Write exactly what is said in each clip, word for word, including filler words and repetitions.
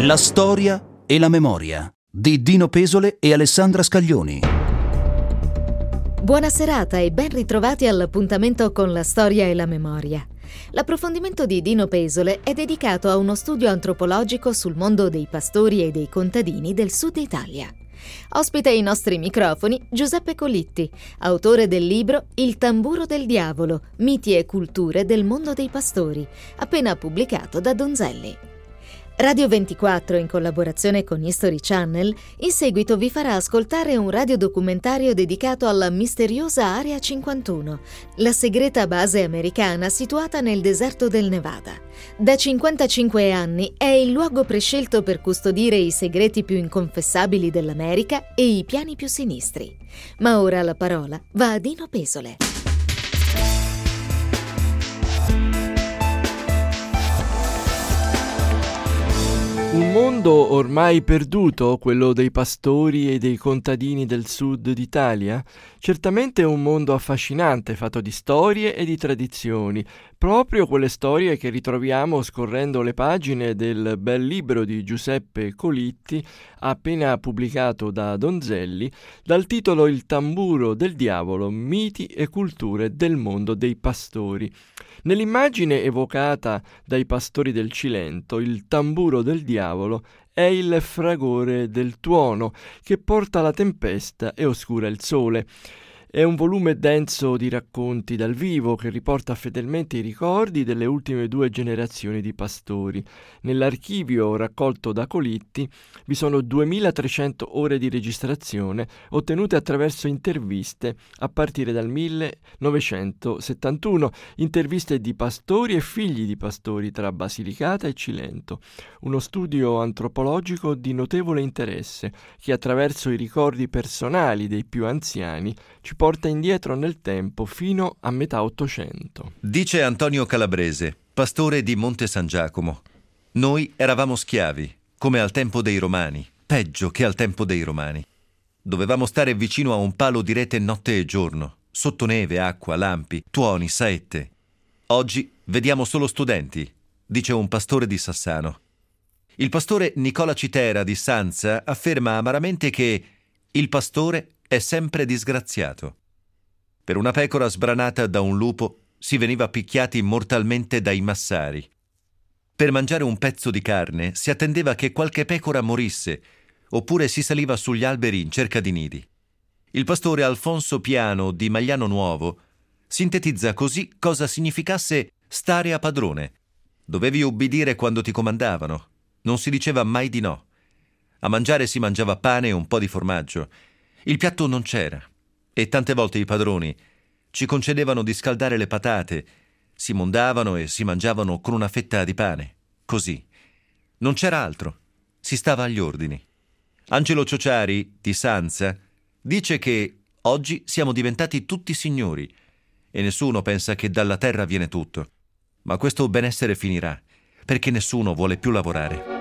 La storia e la memoria di Dino Pesole e Alessandra Scaglioni. Buona serata e ben ritrovati all'appuntamento con la storia e la memoria. L'approfondimento di Dino Pesole è dedicato a uno studio antropologico sul mondo dei pastori e dei contadini del sud Italia. Ospita ai nostri microfoni Giuseppe Colitti, autore del libro Il tamburo del diavolo, miti e culture del mondo dei pastori, appena pubblicato da Donzelli. Radio ventiquattro, in collaborazione con History Channel, in seguito vi farà ascoltare un radiodocumentario dedicato alla misteriosa Area cinquantuno, la segreta base americana situata nel deserto del Nevada. Da cinquantacinque anni è il luogo prescelto per custodire i segreti più inconfessabili dell'America e i piani più sinistri. Ma ora la parola va a Dino Pesole. Un mondo ormai perduto, quello dei pastori e dei contadini del sud d'Italia? Certamente è un mondo affascinante, fatto di storie e di tradizioni, proprio quelle storie che ritroviamo scorrendo le pagine del bel libro di Giuseppe Colitti, appena pubblicato da Donzelli, dal titolo Il tamburo del diavolo, miti e culture del mondo dei pastori. Nell'immagine evocata dai pastori del Cilento, il tamburo del diavolo è il fragore del tuono che porta la tempesta e oscura il sole. È un volume denso di racconti dal vivo che riporta fedelmente i ricordi delle ultime due generazioni di pastori. Nell'archivio raccolto da Colitti vi sono duemilatrecento ore di registrazione ottenute attraverso interviste a partire dal millenovecentosettantuno, interviste di pastori e figli di pastori tra Basilicata e Cilento. Uno studio antropologico di notevole interesse che attraverso i ricordi personali dei più anziani ci porta indietro nel tempo fino a metà Ottocento. Dice Antonio Calabrese, pastore di Monte San Giacomo: noi eravamo schiavi, come al tempo dei Romani, peggio che al tempo dei Romani. Dovevamo stare vicino a un palo di rete notte e giorno, sotto neve, acqua, lampi, tuoni, saette. Oggi vediamo solo studenti, dice un pastore di Sassano. Il pastore Nicola Citera di Sanza afferma amaramente che il pastore è sempre disgraziato. Per una pecora sbranata da un lupo si veniva picchiati mortalmente dai massari. Per mangiare un pezzo di carne si attendeva che qualche pecora morisse, oppure si saliva sugli alberi in cerca di nidi. Il pastore Alfonso Piano di Magliano Nuovo sintetizza così cosa significasse stare a padrone. Dovevi ubbidire quando ti comandavano, non si diceva mai di no. A mangiare si mangiava pane e un po' di formaggio. Il piatto non c'era e tante volte i padroni ci concedevano di scaldare le patate, si mondavano e si mangiavano con una fetta di pane. Così. Non c'era altro. Si stava agli ordini. Angelo Ciociari, di Sanza, dice che oggi siamo diventati tutti signori e nessuno pensa che dalla terra viene tutto. Ma questo benessere finirà, perché nessuno vuole più lavorare.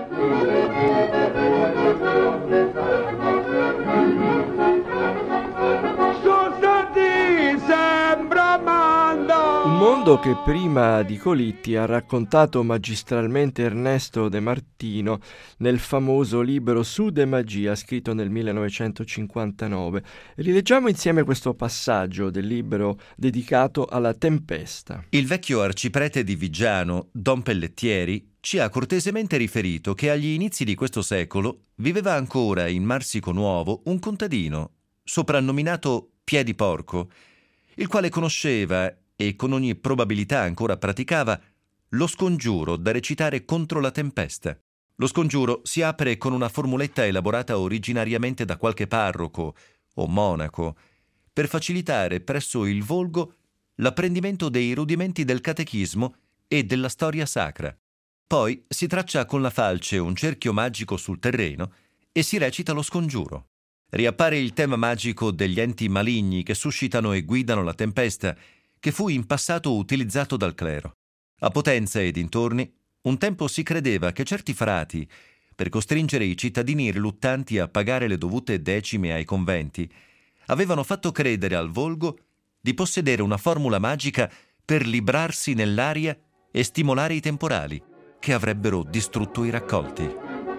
Un mondo che prima di Colitti ha raccontato magistralmente Ernesto De Martino nel famoso libro Sud e Magia, scritto nel millenovecentocinquantanove. Rileggiamo insieme questo passaggio del libro dedicato alla tempesta. Il vecchio arciprete di Viggiano, Don Pellettieri, ci ha cortesemente riferito che agli inizi di questo secolo viveva ancora in Marsico Nuovo un contadino, soprannominato Piediporco, il quale conosceva e con ogni probabilità ancora praticava lo scongiuro da recitare contro la tempesta. Lo scongiuro si apre con una formuletta elaborata originariamente da qualche parroco o monaco per facilitare presso il volgo l'apprendimento dei rudimenti del catechismo e della storia sacra. Poi si traccia con la falce un cerchio magico sul terreno e si recita lo scongiuro. Riappare il tema magico degli enti maligni che suscitano e guidano la tempesta, che fu in passato utilizzato dal clero. A Potenza e dintorni, un tempo si credeva che certi frati, per costringere i cittadini riluttanti a pagare le dovute decime ai conventi, avevano fatto credere al volgo di possedere una formula magica per librarsi nell'aria e stimolare i temporali, che avrebbero distrutto i raccolti.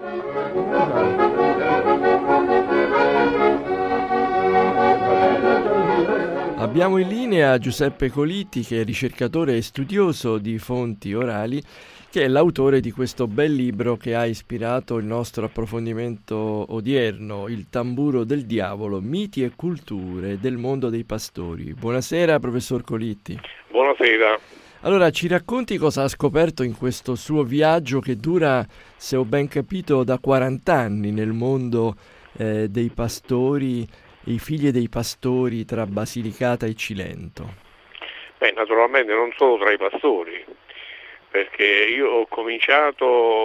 Abbiamo in linea Giuseppe Coliti, che è ricercatore e studioso di fonti orali, che è l'autore di questo bel libro che ha ispirato il nostro approfondimento odierno, Il tamburo del diavolo, miti e culture del mondo dei pastori. Buonasera, professor Coliti. Buonasera. Allora, ci racconti cosa ha scoperto in questo suo viaggio che dura, se ho ben capito, da quaranta anni nel mondo eh, dei pastori, i figli dei pastori tra Basilicata e Cilento. Beh, naturalmente non solo tra i pastori, perché io ho cominciato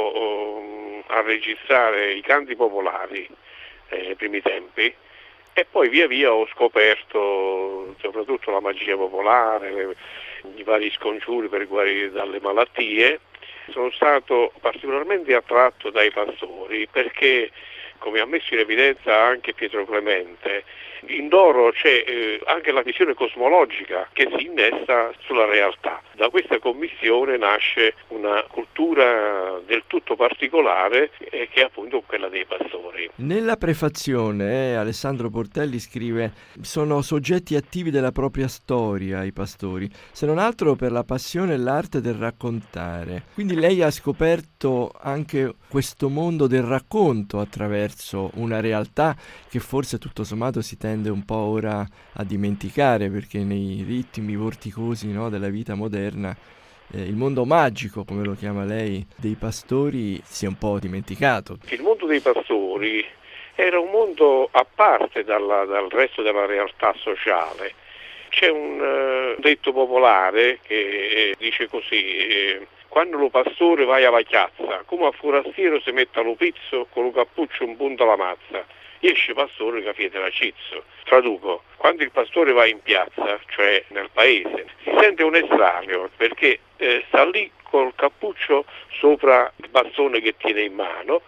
um, a registrare i canti popolari eh, nei primi tempi e poi via via ho scoperto soprattutto la magia popolare, le, i vari scongiuri per guarire dalle malattie. Sono stato particolarmente attratto dai pastori perché, come ha messo in evidenza anche Pietro Clemente, in loro c'è eh, anche la visione cosmologica che si innesta sulla realtà. Da questa commissione nasce una cultura del tutto particolare eh, che è appunto quella dei pastori. Nella prefazione eh, Alessandro Portelli scrive: sono soggetti attivi della propria storia i pastori, se non altro per la passione e l'arte del raccontare. Quindi lei ha scoperto anche questo mondo del racconto attraverso una realtà che forse tutto sommato si tende un po' ora a dimenticare, perché nei ritmi vorticosi, no, della vita moderna eh, il mondo magico, come lo chiama lei, dei pastori si è un po' dimenticato. Il mondo dei pastori era un mondo a parte dalla, dal resto della realtà sociale. C'è un uh, detto popolare che eh, dice così: eh, quando lo pastore vai alla chiazza, come a forastiero si mette allo pizzo, con lo cappuccio in punta alla mazza, esce pastore che fiete la cizzo. Traduco: quando il pastore va in piazza, cioè nel paese, si sente un estraneo perché eh, sta lì col cappuccio sopra il bastone che tiene in mano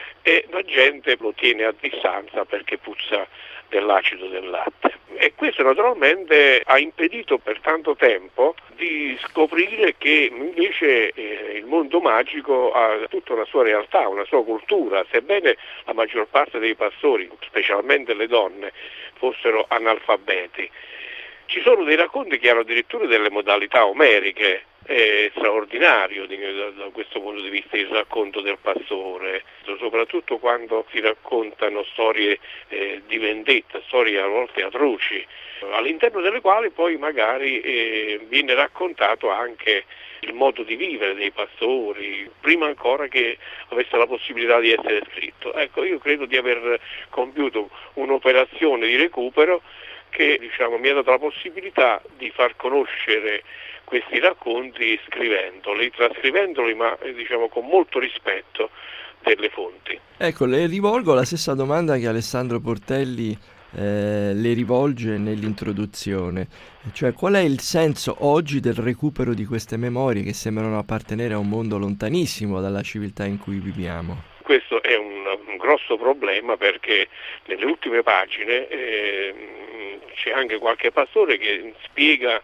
e la gente lo tiene a distanza perché puzza dell'acido del latte. E questo naturalmente ha impedito per tanto tempo di scoprire che invece eh, il mondo magico ha tutta una sua realtà, una sua cultura, sebbene la maggior parte dei pastori, specialmente le donne, fossero analfabeti. Ci sono dei racconti che hanno addirittura delle modalità omeriche. È straordinario da, da questo punto di vista il racconto del pastore, soprattutto quando si raccontano storie eh, di vendetta, storie a volte atroci, all'interno delle quali poi magari eh, viene raccontato anche il modo di vivere dei pastori, prima ancora che avesse la possibilità di essere scritto. Ecco, io credo di aver compiuto un'operazione di recupero che, diciamo, mi ha dato la possibilità di far conoscere questi racconti scrivendoli, trascrivendoli, ma diciamo con molto rispetto delle fonti. Ecco, le rivolgo la stessa domanda che Alessandro Portelli eh, le rivolge nell'introduzione, cioè qual è il senso oggi del recupero di queste memorie che sembrano appartenere a un mondo lontanissimo dalla civiltà in cui viviamo? Questo è un, un grosso problema perché nelle ultime pagine eh, c'è anche qualche pastore che spiega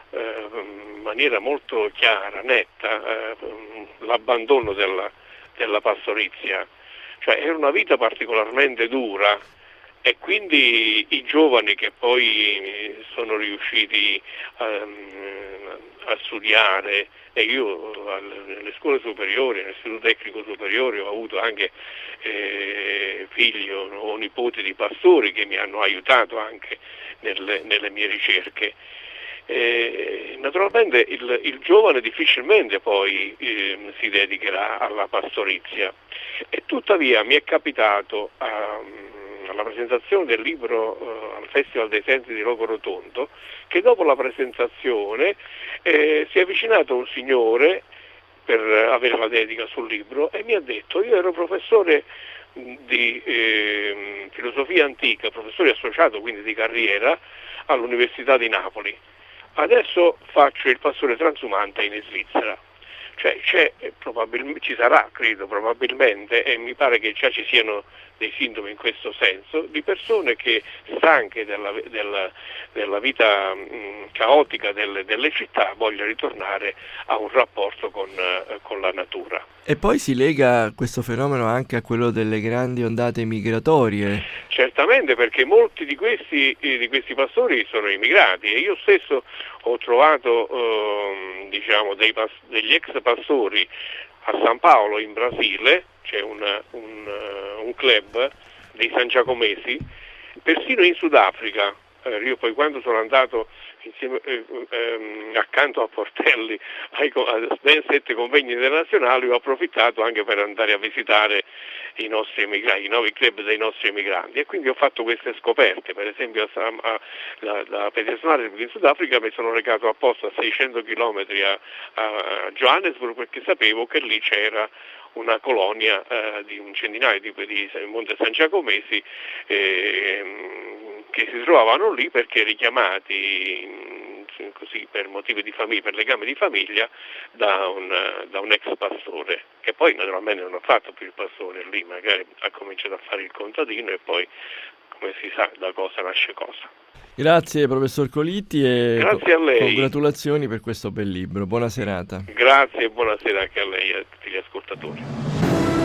in maniera molto chiara, netta, eh, l'abbandono della, della pastorizia. Cioè era una vita particolarmente dura e quindi i giovani che poi sono riusciti a, a studiare, e io nelle scuole superiori, nell'istituto tecnico superiore ho avuto anche eh, figli o nipoti di pastori che mi hanno aiutato anche nelle, nelle mie ricerche. Eh, naturalmente il, il giovane difficilmente poi eh, si dedicherà alla pastorizia e tuttavia mi è capitato a, alla presentazione del libro uh, al Festival dei Sensi di Logorotondo che dopo la presentazione eh, si è avvicinato un signore per avere la dedica sul libro e mi ha detto: io ero professore di eh, filosofia antica, professore associato quindi di carriera all'Università di Napoli. Adesso faccio il pastore transumante in Svizzera. Cioè c'è, probabilmente, ci sarà, credo, probabilmente, e mi pare che già ci siano dei sintomi in questo senso, di persone che, stanche della, della, della vita mh, caotica delle, delle città, vogliono ritornare a un rapporto con, uh, con la natura. E poi si lega questo fenomeno anche a quello delle grandi ondate migratorie. Certamente, perché molti di questi, eh, di questi pastori sono immigrati, e io stesso ho trovato eh, diciamo dei pas- degli ex pastori a San Paolo in Brasile. C'è una, un, uh, un club dei San Giacomesi, persino in Sudafrica. Eh, io poi quando sono andato insieme, eh, ehm, accanto a Portelli ai, a ben sette convegni internazionali, ho approfittato anche per andare a visitare i nostri emigranti, i nuovi club dei nostri emigranti, e quindi ho fatto queste scoperte. Per esempio a, a, a, da Petersburg in Sudafrica mi sono recato apposta a seicento chilometri a, a Johannesburg, perché sapevo che lì c'era una colonia eh, di un centinaio di, di Monte San Giacomesi eh, che si trovavano lì perché richiamati mh, così per motivi di famiglia, per legame di famiglia, da un, da un ex pastore, che poi naturalmente non ha fatto più il pastore lì, magari ha cominciato a fare il contadino, e poi, come si sa, da cosa nasce cosa. Grazie professor Colitti e Grazie a lei. Congratulazioni per questo bel libro. Buona serata. Grazie e buonasera anche a lei e a tutti gli ascoltatori.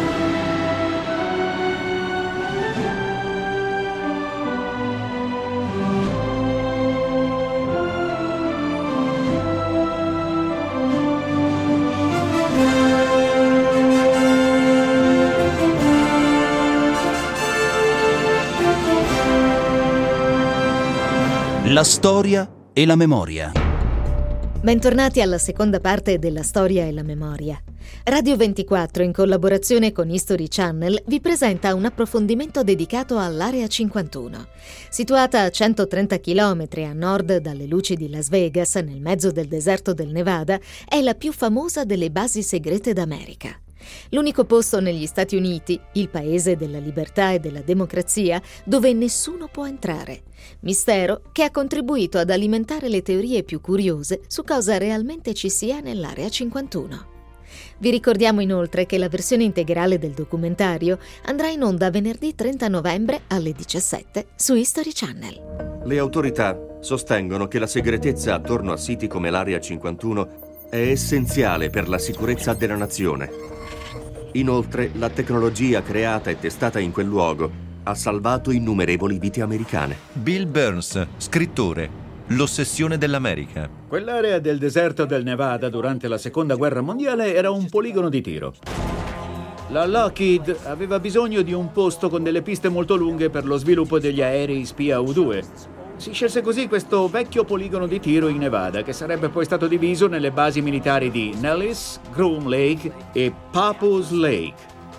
La storia e la memoria. Bentornati alla seconda parte della storia e la memoria. Radio ventiquattro, in collaborazione con History Channel, vi presenta un approfondimento dedicato all'Area cinquantuno. Situata a centotrenta chilometri a nord dalle luci di Las Vegas, nel mezzo del deserto del Nevada, è la più famosa delle basi segrete d'America. L'unico posto negli Stati Uniti, il paese della libertà e della democrazia, dove nessuno può entrare. Mistero che ha contribuito ad alimentare le teorie più curiose su cosa realmente ci sia nell'Area cinquantuno. Vi ricordiamo inoltre che la versione integrale del documentario andrà in onda venerdì trenta novembre alle diciassette su History Channel. Le autorità sostengono che la segretezza attorno a siti come l'Area cinquantuno è essenziale per la sicurezza della nazione. Inoltre, la tecnologia creata e testata in quel luogo ha salvato innumerevoli vite americane. Bill Burns, scrittore, L'ossessione dell'America. Quell'area del deserto del Nevada durante la Seconda Guerra Mondiale era un poligono di tiro. La Lockheed aveva bisogno di un posto con delle piste molto lunghe per lo sviluppo degli aerei spia U due. Si scelse così questo vecchio poligono di tiro in Nevada, che sarebbe poi stato diviso nelle basi militari di Nellis, Groom Lake e Papoose Lake.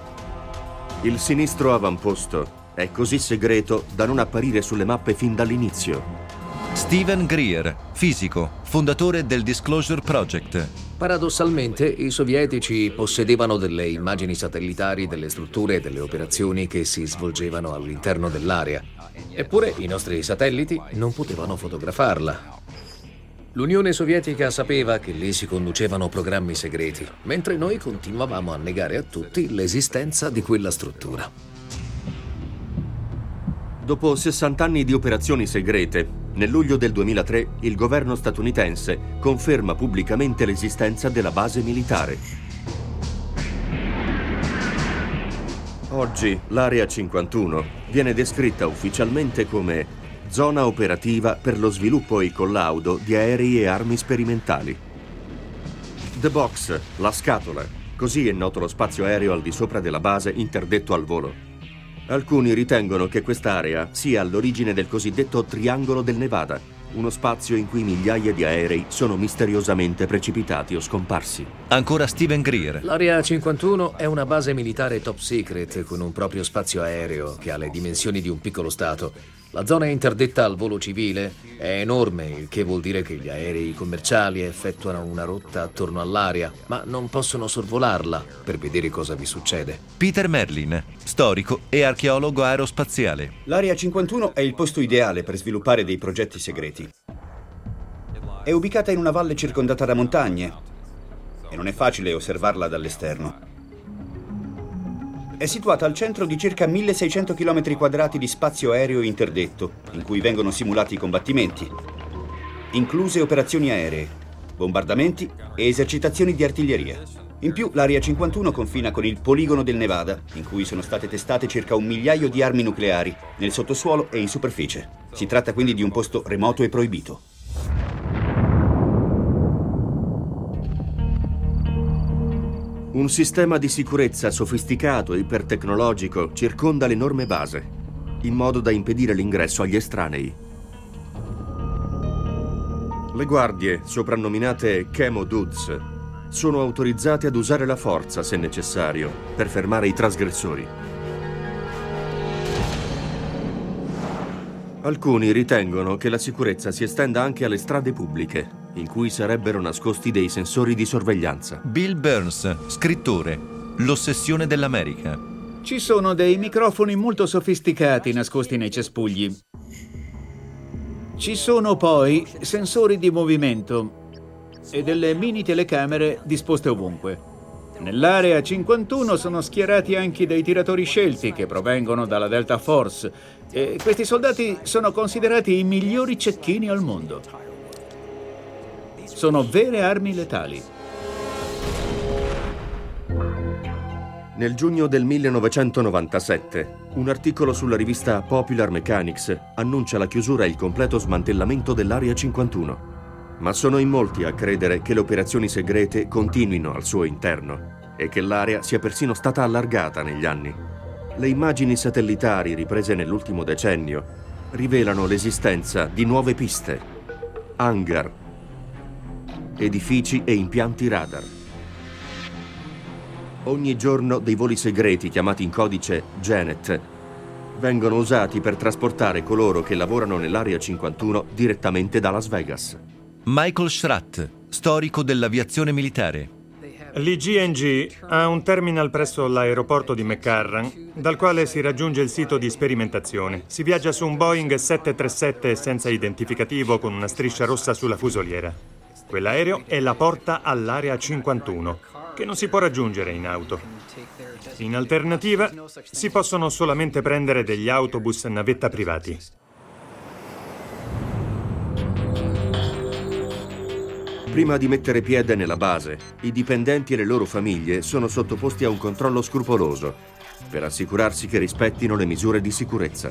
Il sinistro avamposto è così segreto da non apparire sulle mappe fin dall'inizio. Stephen Greer, fisico, fondatore del Disclosure Project. Paradossalmente, i sovietici possedevano delle immagini satellitari delle strutture e delle operazioni che si svolgevano all'interno dell'area. Eppure i nostri satelliti non potevano fotografarla. L'Unione Sovietica sapeva che lì si conducevano programmi segreti, mentre noi continuavamo a negare a tutti l'esistenza di quella struttura. Dopo sessanta anni di operazioni segrete, nel luglio del duemilatré il governo statunitense conferma pubblicamente l'esistenza della base militare. Oggi l'Area cinquantuno viene descritta ufficialmente come zona operativa per lo sviluppo e collaudo di aerei e armi sperimentali. The Box, la scatola, così è noto lo spazio aereo al di sopra della base interdetto al volo. Alcuni ritengono che quest'area sia all'origine del cosiddetto Triangolo del Nevada, uno spazio in cui migliaia di aerei sono misteriosamente precipitati o scomparsi. Ancora Stephen Greer. L'Area cinquantuno è una base militare top secret con un proprio spazio aereo che ha le dimensioni di un piccolo stato. La zona interdetta al volo civile è enorme, il che vuol dire che gli aerei commerciali effettuano una rotta attorno all'area, ma non possono sorvolarla per vedere cosa vi succede. Peter Merlin, storico e archeologo aerospaziale. L'Area cinquantuno è il posto ideale per sviluppare dei progetti segreti. È ubicata in una valle circondata da montagne e non è facile osservarla dall'esterno. È situata al centro di circa milleseicento chilometri quadrati di spazio aereo interdetto, in cui vengono simulati i combattimenti, incluse operazioni aeree, bombardamenti e esercitazioni di artiglieria. In più, l'Area cinquantuno confina con il poligono del Nevada, in cui sono state testate circa un migliaio di armi nucleari, nel sottosuolo e in superficie. Si tratta quindi di un posto remoto e proibito. Un sistema di sicurezza sofisticato e ipertecnologico circonda l'enorme base, in modo da impedire l'ingresso agli estranei. Le guardie, soprannominate Chemo Dudes, sono autorizzate ad usare la forza, se necessario, per fermare i trasgressori. Alcuni ritengono che la sicurezza si estenda anche alle strade pubbliche, in cui sarebbero nascosti dei sensori di sorveglianza. Bill Burns, scrittore, L'ossessione dell'America. Ci sono dei microfoni molto sofisticati nascosti nei cespugli. Ci sono poi sensori di movimento e delle mini telecamere disposte ovunque. Nell'area cinquantuno sono schierati anche dei tiratori scelti che provengono dalla Delta Force e questi soldati sono considerati i migliori cecchini al mondo. Sono vere armi letali. Nel giugno del millenovecentonovantasette, un articolo sulla rivista Popular Mechanics annuncia la chiusura e il completo smantellamento dell'Area cinquantuno. Ma sono in molti a credere che le operazioni segrete continuino al suo interno e che l'area sia persino stata allargata negli anni. Le immagini satellitari riprese nell'ultimo decennio rivelano l'esistenza di nuove piste, hangar, edifici e impianti radar. Ogni giorno dei voli segreti chiamati in codice Janet vengono usati per trasportare coloro che lavorano nell'Area cinquantuno direttamente da Las Vegas. Michael Schratt, storico dell'aviazione militare. L'I G N G ha un terminal presso l'aeroporto di McCarran, dal quale si raggiunge il sito di sperimentazione. Si viaggia su un Boeing sette trentasette senza identificativo con una striscia rossa sulla fusoliera. Quell'aereo è la porta all'Area cinquantuno, che non si può raggiungere in auto. In alternativa, si possono solamente prendere degli autobus navetta privati. Prima di mettere piede nella base, i dipendenti e le loro famiglie sono sottoposti a un controllo scrupoloso per assicurarsi che rispettino le misure di sicurezza.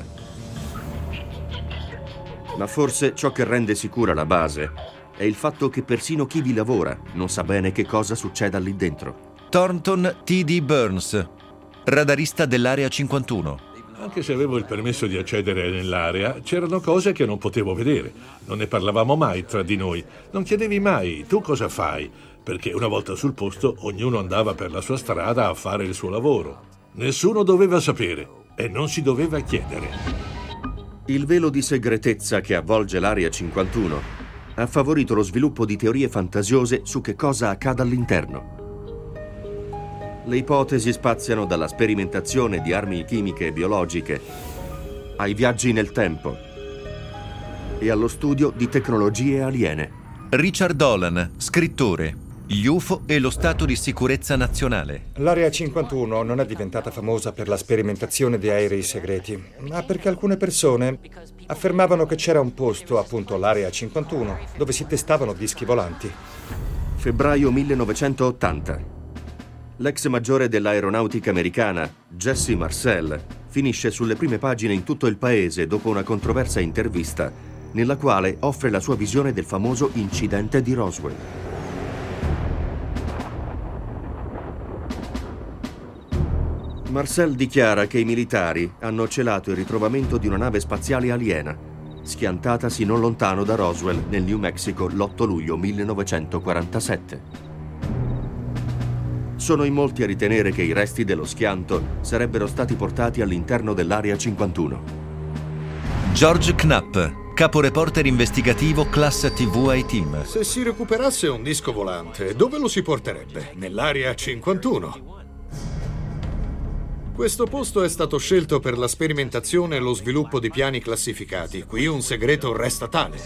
Ma forse ciò che rende sicura la base è il fatto che persino chi vi lavora non sa bene che cosa succeda lì dentro. Thornton T D Burns, radarista dell'Area cinquantuno. Anche se avevo il permesso di accedere nell'area, c'erano cose che non potevo vedere. Non ne parlavamo mai tra di noi. Non chiedevi mai, tu cosa fai? Perché una volta sul posto, ognuno andava per la sua strada a fare il suo lavoro. Nessuno doveva sapere e non si doveva chiedere. Il velo di segretezza che avvolge l'Area cinquantuno ha favorito lo sviluppo di teorie fantasiose su che cosa accada all'interno. Le ipotesi spaziano dalla sperimentazione di armi chimiche e biologiche ai viaggi nel tempo e allo studio di tecnologie aliene. Richard Dolan, scrittore, gli U F O e lo stato di sicurezza nazionale. L'Area cinquantuno non è diventata famosa per la sperimentazione di aerei segreti, ma perché alcune persone affermavano che c'era un posto, appunto l'Area cinquantuno, dove si testavano dischi volanti. Febbraio millenovecentottanta. L'ex maggiore dell'aeronautica americana, Jesse Marcel, finisce sulle prime pagine in tutto il paese dopo una controversa intervista nella quale offre la sua visione del famoso incidente di Roswell. Marcel dichiara che i militari hanno celato il ritrovamento di una nave spaziale aliena, schiantatasi non lontano da Roswell, nel New Mexico, l'otto luglio millenovecentoquarantasette. Sono in molti a ritenere che i resti dello schianto sarebbero stati portati all'interno dell'Area cinquantuno. George Knapp, caporeporter investigativo Class T V I-Team. Se si recuperasse un disco volante, dove lo si porterebbe? Nell'Area cinquantuno. Questo posto è stato scelto per la sperimentazione e lo sviluppo di piani classificati. Qui un segreto resta tale.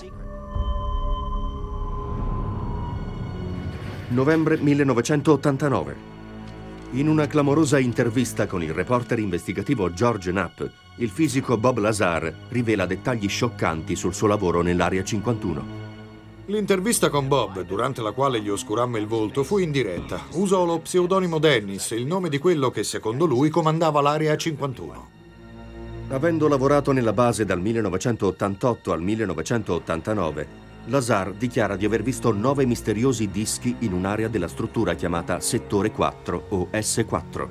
Novembre millenovecentottantanove. In una clamorosa intervista con il reporter investigativo George Knapp, il fisico Bob Lazar rivela dettagli scioccanti sul suo lavoro nell'Area cinquantuno. L'intervista con Bob, durante la quale gli oscurammo il volto, fu in diretta. Usò lo pseudonimo Dennis, il nome di quello che secondo lui comandava l'Area cinquantuno. Avendo lavorato nella base dal millenovecentottantotto al millenovecentottantanove, Lazar dichiara di aver visto nove misteriosi dischi in un'area della struttura chiamata Settore quattro o S quattro.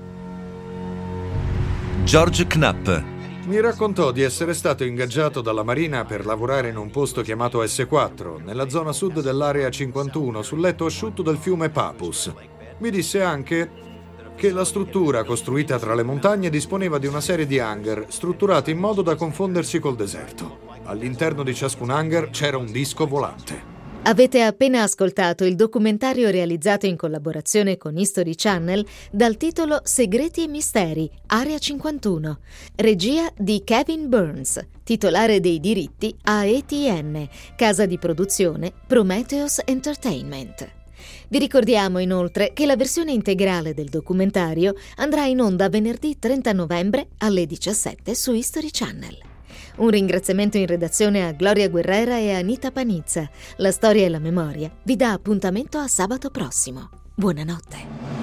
George Knapp mi raccontò di essere stato ingaggiato dalla Marina per lavorare in un posto chiamato S quattro, nella zona sud dell'Area cinquantuno, sul letto asciutto del fiume Papus. Mi disse anche che la struttura, costruita tra le montagne, disponeva di una serie di hangar strutturati in modo da confondersi col deserto. All'interno di ciascun hangar c'era un disco volante. Avete appena ascoltato il documentario realizzato in collaborazione con History Channel dal titolo Segreti e misteri, Area cinquantuno, regia di Kevin Burns, titolare dei diritti a E T N, casa di produzione Prometheus Entertainment. Vi ricordiamo inoltre che la versione integrale del documentario andrà in onda venerdì trenta novembre alle diciassette su History Channel. Un ringraziamento in redazione a Gloria Guerrera e Anita Panizza. La storia e la memoria vi dà appuntamento a sabato prossimo. Buonanotte.